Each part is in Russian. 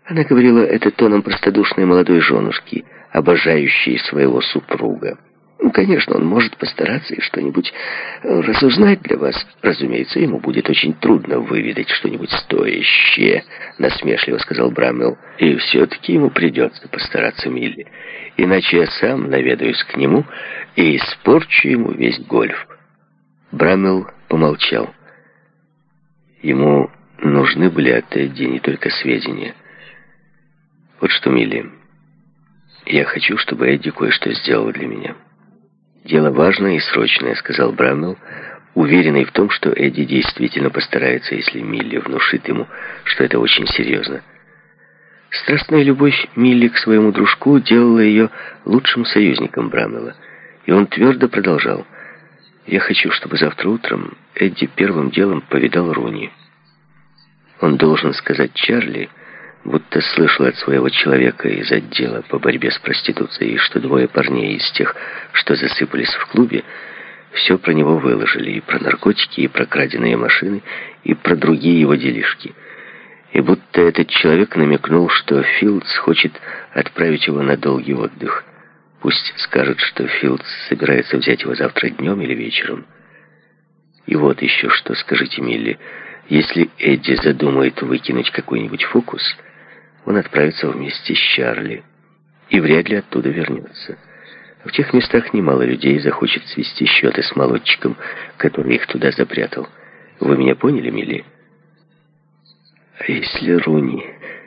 Она говорила это тоном простодушной молодой женушки, обожающей своего супруга. Ну, конечно, он может постараться и что-нибудь разузнать для вас. Разумеется, ему будет очень трудно выведать что-нибудь стоящее, насмешливо сказал Брамвелл. И все-таки ему придется постараться, Милли. Иначе я сам наведаюсь к нему и испорчу ему весь гольф. Брамвелл помолчал. Ему нужны были от Эдди не только сведения. Вот что, Милли, я хочу, чтобы Эдди кое-что сделал для меня. «Дело важное и срочное», — сказал Брамвелл, уверенный в том, что Эдди действительно постарается, если Милли внушит ему, что это очень серьезно. Страстная любовь Милли к своему дружку делала ее лучшим союзником Брамвелла, и он твердо продолжал: «Я хочу, чтобы завтра утром Эдди первым делом повидал Руни. Он должен сказать Чарли, будто слышал от своего человека из отдела по борьбе с проституцией, что двое парней из тех, что засыпались в клубе, все про него выложили, и про наркотики, и про краденые машины, и про другие его делишки. И будто этот человек намекнул, что Филдс хочет отправить его на долгий отдых. Пусть скажет, что Филдс собирается взять его завтра днем или вечером. И вот еще что, скажите, Милли, если Эдди задумает выкинуть какой-нибудь фокус, он отправится вместе с Чарли и вряд ли оттуда вернется. В тех местах немало людей захочет свести счеты с молодчиком, который их туда запрятал. Вы меня поняли, Милли? А если Руни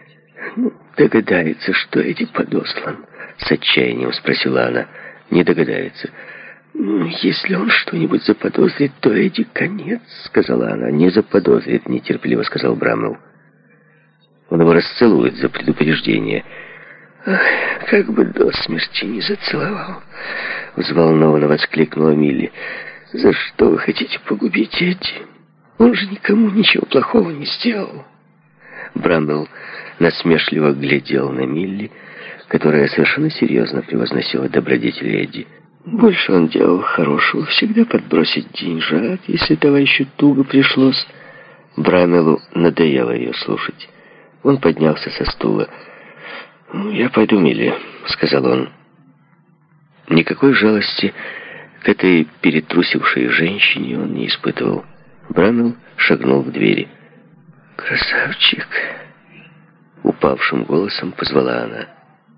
догадается, что Эдди подослан? С отчаянием спросила она. Не догадается. Если он что-нибудь заподозрит, то Эдди конец, сказала она. Не заподозрит, нетерпеливо сказал Брамвелл. Он его расцелует за предупреждение. «Ах, как бы до смерти не зацеловал!» Взволнованно воскликнула Милли. «За что вы хотите погубить Эдди? Он же никому ничего плохого не сделал!» Брамвелл насмешливо глядел на Милли, которая совершенно серьезно превозносила добродетели Эдди. «Больше он делал хорошего, всегда подбросить деньжат, если товарищу туго пришлось». Брамвеллу надоело ее слушать. Он поднялся со стула. «Я пойду, Милли», — сказал он. Никакой жалости к этой перетрусившей женщине он не испытывал. Брамвелл шагнул к двери. «Красавчик!» — упавшим голосом позвала она.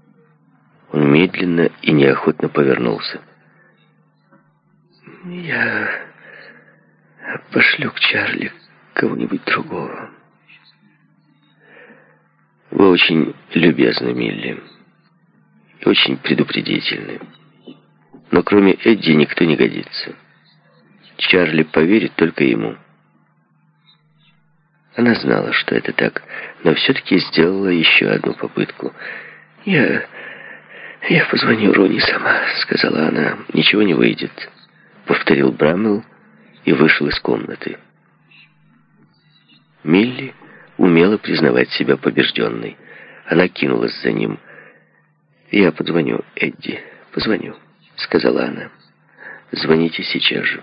Он медленно и неохотно повернулся. «Я пошлю к Чарли кого-нибудь другого». «Вы очень любезны, Милли, и очень предупредительны. Но кроме Эдди никто не годится. Чарли поверит только ему». Она знала, что это так, но все-таки сделала еще одну попытку. «Я позвоню Руни сама», — сказала она. «Ничего не выйдет», — повторил Брамвелл и вышел из комнаты. Милли умела признавать себя побежденной. Она кинулась за ним. «Я позвоню, Эдди, позвоню», — сказала она. «Звоните сейчас же».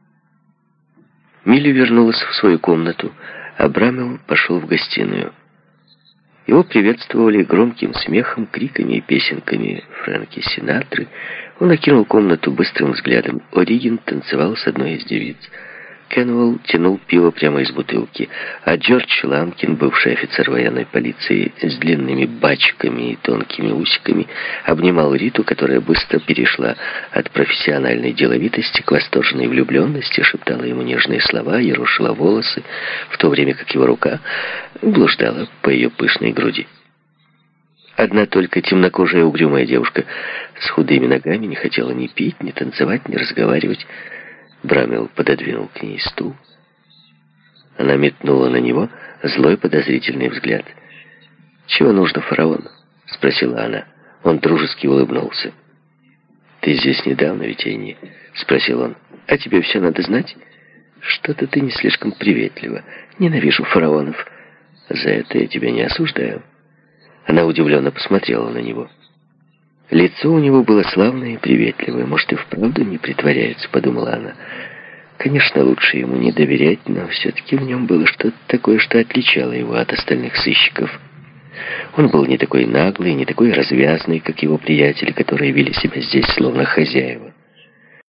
Милли вернулась в свою комнату, а Брамвелл пошел в гостиную. Его приветствовали громким смехом, криками и песенками Фрэнки Синатры. Он окинул комнату быстрым взглядом. О'Ригин танцевал с одной из девиц. Кенуэлл тянул пиво прямо из бутылки, а Джордж Ламкин, бывший офицер военной полиции с длинными бачками и тонкими усиками, обнимал Риту, которая быстро перешла от профессиональной деловитости к восторженной влюбленности, шептала ему нежные слова, ерошила волосы, в то время как его рука блуждала по ее пышной груди. Одна только темнокожая угрюмая девушка с худыми ногами не хотела ни пить, ни танцевать, ни разговаривать. Брамвелл пододвинул к ней стул. Она метнула на него злой подозрительный взгляд. «Чего нужно, фараон?» — спросила она. Он дружески улыбнулся. «Ты здесь недавно, ведь и не?» — спросил он. «А тебе все надо знать? Что-то ты не слишком приветлива. Ненавижу фараонов. За это я тебя не осуждаю». Она удивленно посмотрела на него. Лицо у него было славное и приветливое. «Может, и вправду не притворяется», — подумала она. Конечно, лучше ему не доверять, но все-таки в нем было что-то такое, что отличало его от остальных сыщиков. Он был не такой наглый, не такой развязный, как его приятели, которые вели себя здесь словно хозяева.